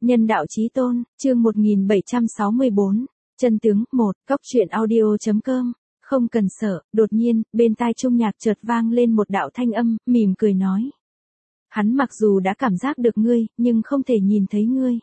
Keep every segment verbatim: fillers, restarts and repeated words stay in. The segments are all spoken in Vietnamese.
Nhân đạo chí tôn, chương một nghìn bảy trăm sáu mươi bốn, chân tướng, một, cóc truyện audio.com, không cần sợ, đột nhiên, bên tai Trung Nhạc chợt vang lên một đạo thanh âm, mỉm cười nói. Hắn mặc dù đã cảm giác được ngươi, nhưng không thể nhìn thấy ngươi.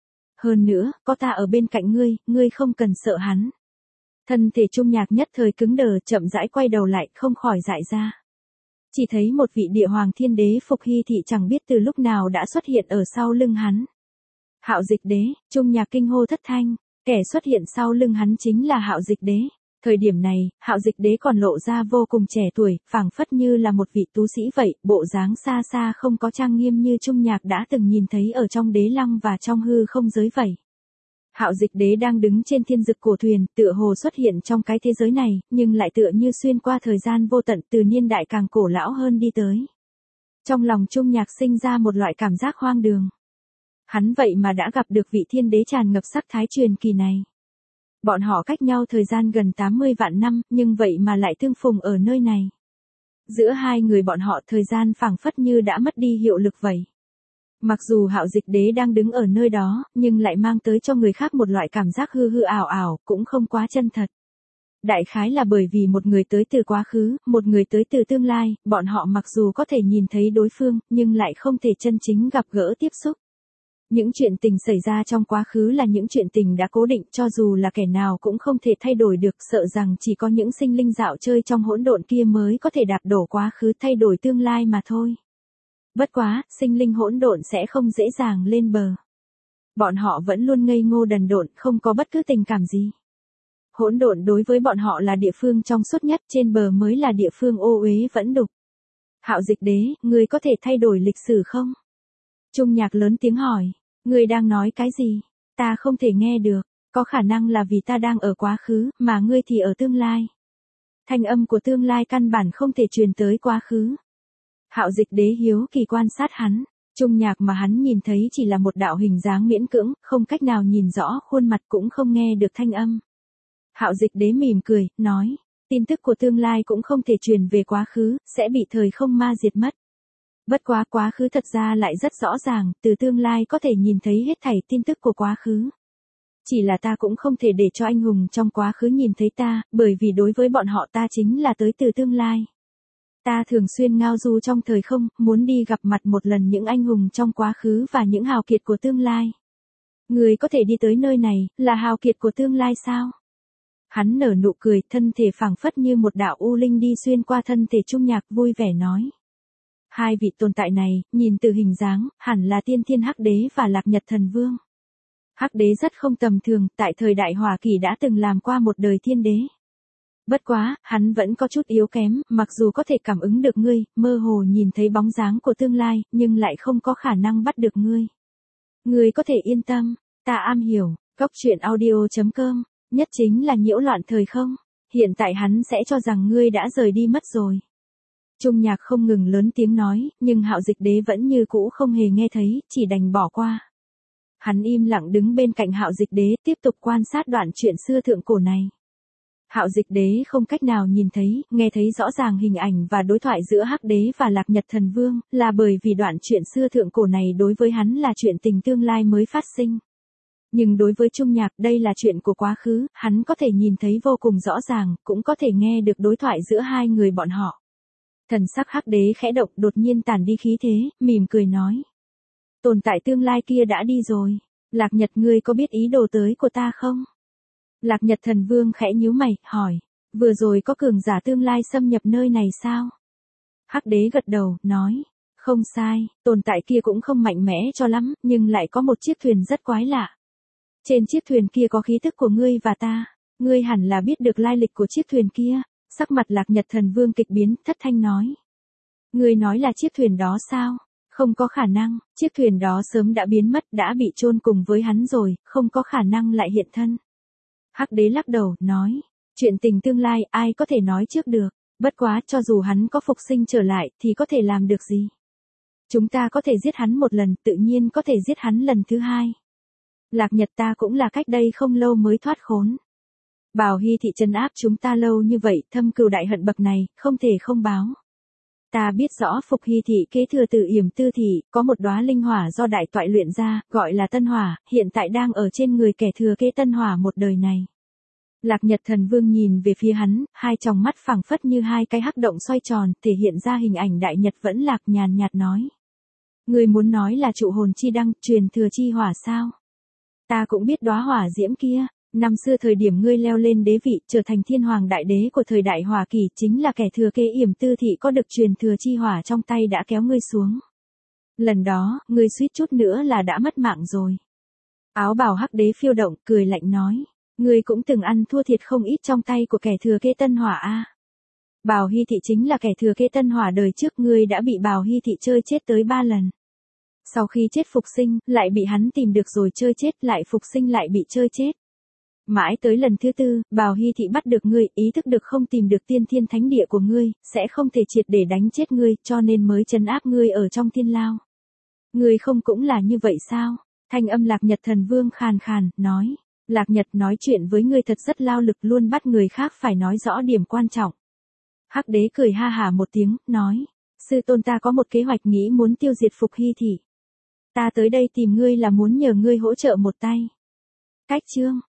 Hơn nữa, có ta ở bên cạnh ngươi, ngươi không cần sợ hắn. Thân thể Trung Nhạc nhất thời cứng đờ, chậm rãi quay đầu lại, không khỏi dại ra. Chỉ thấy một vị địa hoàng thiên đế Phục Hy Thị chẳng biết từ lúc nào đã xuất hiện ở sau lưng hắn. Hạo Dịch Đế, Trung Nhạc kinh hô thất thanh, kẻ xuất hiện sau lưng hắn chính là Hạo Dịch Đế. Thời điểm này, Hạo Dịch Đế còn lộ ra vô cùng trẻ tuổi, phảng phất như là một vị tú sĩ vậy, bộ dáng xa xa không có trang nghiêm như Trung Nhạc đã từng nhìn thấy ở trong đế lăng và trong hư không giới vậy. Hạo Dịch Đế đang đứng trên thiên dực cổ thuyền, tựa hồ xuất hiện trong cái thế giới này, nhưng lại tựa như xuyên qua thời gian vô tận từ niên đại càng cổ lão hơn đi tới. Trong lòng Trung Nhạc sinh ra một loại cảm giác hoang đường. Hắn vậy mà đã gặp được vị thiên đế tràn ngập sắc thái truyền kỳ này. Bọn họ cách nhau thời gian gần tám mươi vạn năm, nhưng vậy mà lại tương phùng ở nơi này. Giữa hai người bọn họ thời gian phảng phất như đã mất đi hiệu lực vậy. Mặc dù Hạo Dịch Đế đang đứng ở nơi đó, nhưng lại mang tới cho người khác một loại cảm giác hư hư ảo ảo, cũng không quá chân thật. Đại khái là bởi vì một người tới từ quá khứ, một người tới từ tương lai, bọn họ mặc dù có thể nhìn thấy đối phương, nhưng lại không thể chân chính gặp gỡ tiếp xúc. Những chuyện tình xảy ra trong quá khứ là những chuyện tình đã cố định, cho dù là kẻ nào cũng không thể thay đổi được, sợ rằng chỉ có những sinh linh dạo chơi trong hỗn độn kia mới có thể đạp đổ quá khứ thay đổi tương lai mà thôi. Bất quá, sinh linh hỗn độn sẽ không dễ dàng lên bờ. Bọn họ vẫn luôn ngây ngô đần độn, không có bất cứ tình cảm gì. Hỗn độn đối với bọn họ là địa phương trong suốt nhất, trên bờ mới là địa phương ô uế vẫn đục. Hạo Dịch Đế, ngươi có thể thay đổi lịch sử không? Trung Nhạc lớn tiếng hỏi. Ngươi đang nói cái gì? Ta không thể nghe được, có khả năng là vì ta đang ở quá khứ, mà ngươi thì ở tương lai. Thanh âm của tương lai căn bản không thể truyền tới quá khứ. Hạo Dịch Đế hiếu kỳ quan sát hắn, Trung Nhạc mà hắn nhìn thấy chỉ là một đạo hình dáng miễn cưỡng, không cách nào nhìn rõ khuôn mặt cũng không nghe được thanh âm. Hạo Dịch Đế mỉm cười, nói, tin tức của tương lai cũng không thể truyền về quá khứ, sẽ bị thời không ma diệt mất. Bất quá quá khứ thật ra lại rất rõ ràng, từ tương lai có thể nhìn thấy hết thảy tin tức của quá khứ. Chỉ là ta cũng không thể để cho anh hùng trong quá khứ nhìn thấy ta, bởi vì đối với bọn họ ta chính là tới từ tương lai. Ta thường xuyên ngao du trong thời không, muốn đi gặp mặt một lần những anh hùng trong quá khứ và những hào kiệt của tương lai. Người có thể đi tới nơi này, là hào kiệt của tương lai sao? Hắn nở nụ cười, thân thể phảng phất như một đạo u linh đi xuyên qua thân thể Trung Nhạc, vui vẻ nói. Hai vị tồn tại này, nhìn từ hình dáng, hẳn là Tiên Thiên Hắc Đế và Lạc Nhật Thần Vương. Hắc Đế rất không tầm thường, tại thời đại Hỏa Kỳ đã từng làm qua một đời thiên đế. Bất quá, hắn vẫn có chút yếu kém, mặc dù có thể cảm ứng được ngươi, mơ hồ nhìn thấy bóng dáng của tương lai, nhưng lại không có khả năng bắt được ngươi. Ngươi có thể yên tâm, ta am hiểu, cóc truyện audio.com, nhất chính là nhiễu loạn thời không. Hiện tại hắn sẽ cho rằng ngươi đã rời đi mất rồi. Trung Nhạc không ngừng lớn tiếng nói, nhưng Hạo Dịch Đế vẫn như cũ không hề nghe thấy, chỉ đành bỏ qua. Hắn im lặng đứng bên cạnh Hạo Dịch Đế, tiếp tục quan sát đoạn chuyện xưa thượng cổ này. Hạo Dịch Đế không cách nào nhìn thấy, nghe thấy rõ ràng hình ảnh và đối thoại giữa Hắc Đế và Lạc Nhật Thần Vương, là bởi vì đoạn chuyện xưa thượng cổ này đối với hắn là chuyện tình tương lai mới phát sinh. Nhưng đối với Trung Nhạc đây là chuyện của quá khứ, hắn có thể nhìn thấy vô cùng rõ ràng, cũng có thể nghe được đối thoại giữa hai người bọn họ. Thần sắc Hắc Đế khẽ động, đột nhiên tản đi khí thế, mỉm cười nói. Tồn tại tương lai kia đã đi rồi, Lạc Nhật ngươi có biết ý đồ tới của ta không? Lạc Nhật Thần Vương khẽ nhíu mày, hỏi, vừa rồi có cường giả tương lai xâm nhập nơi này sao? Hắc Đế gật đầu, nói, không sai, tồn tại kia cũng không mạnh mẽ cho lắm, nhưng lại có một chiếc thuyền rất quái lạ. Trên chiếc thuyền kia có khí tức của ngươi và ta, ngươi hẳn là biết được lai lịch của chiếc thuyền kia. Sắc mặt Lạc Nhật Thần Vương kịch biến, thất thanh nói. Ngươi nói là chiếc thuyền đó sao? Không có khả năng, chiếc thuyền đó sớm đã biến mất, đã bị chôn cùng với hắn rồi, không có khả năng lại hiện thân. Hắc Đế lắc đầu, nói. Chuyện tình tương lai, ai có thể nói trước được, bất quá cho dù hắn có phục sinh trở lại, thì có thể làm được gì? Chúng ta có thể giết hắn một lần, tự nhiên có thể giết hắn lần thứ hai. Lạc Nhật ta cũng là cách đây không lâu mới thoát khốn. Bào Hy Thị trấn áp chúng ta lâu như vậy, thâm cừu đại hận bậc này, không thể không báo. Ta biết rõ Phục Hy thị kế thừa từ Yểm Tư thị, có một đóa linh hỏa do đại toại luyện ra, gọi là Tân Hỏa, hiện tại đang ở trên người kẻ thừa kế Tân Hỏa một đời này. Lạc Nhật Thần Vương nhìn về phía hắn, hai tròng mắt phẳng phất như hai cái hắc động xoay tròn, thể hiện ra hình ảnh đại nhật vẫn lạc, nhàn nhạt nói. Ngươi muốn nói là trụ hồn chi đăng, truyền thừa chi hỏa sao? Ta cũng biết đóa hỏa diễm kia, năm xưa thời điểm ngươi leo lên đế vị, trở thành thiên hoàng đại đế của thời đại Hỏa Kỳ, chính là kẻ thừa kế Yểm Tư thị có được truyền thừa chi hỏa trong tay đã kéo ngươi xuống. Lần đó, ngươi suýt chút nữa là đã mất mạng rồi. Áo bào hắc đế phiêu động, cười lạnh nói. Ngươi cũng từng ăn thua thiệt không ít trong tay của kẻ thừa kế Tân Hỏa a. Bào Hy thị chính là kẻ thừa kế Tân Hỏa đời trước, ngươi đã bị Bào Hy thị chơi chết tới ba lần. Sau khi chết phục sinh, lại bị hắn tìm được rồi chơi chết, lại phục sinh lại bị chơi chết. Mãi tới lần thứ tư, Bào Hy thị bắt được ngươi, ý thức được không tìm được tiên thiên thánh địa của ngươi, sẽ không thể triệt để đánh chết ngươi, cho nên mới trấn áp ngươi ở trong thiên lao. Ngươi không cũng là như vậy sao? Thanh âm Lạc Nhật Thần Vương khàn khàn, nói. Lạc Nhật nói chuyện với ngươi thật rất lao lực, luôn bắt người khác phải nói rõ điểm quan trọng. Hắc đế cười ha hả một tiếng, nói. Sư tôn ta có một kế hoạch nghĩ muốn tiêu diệt Phục Hy thị. Ta tới đây tìm ngươi là muốn nhờ ngươi hỗ trợ một tay. Cách chương.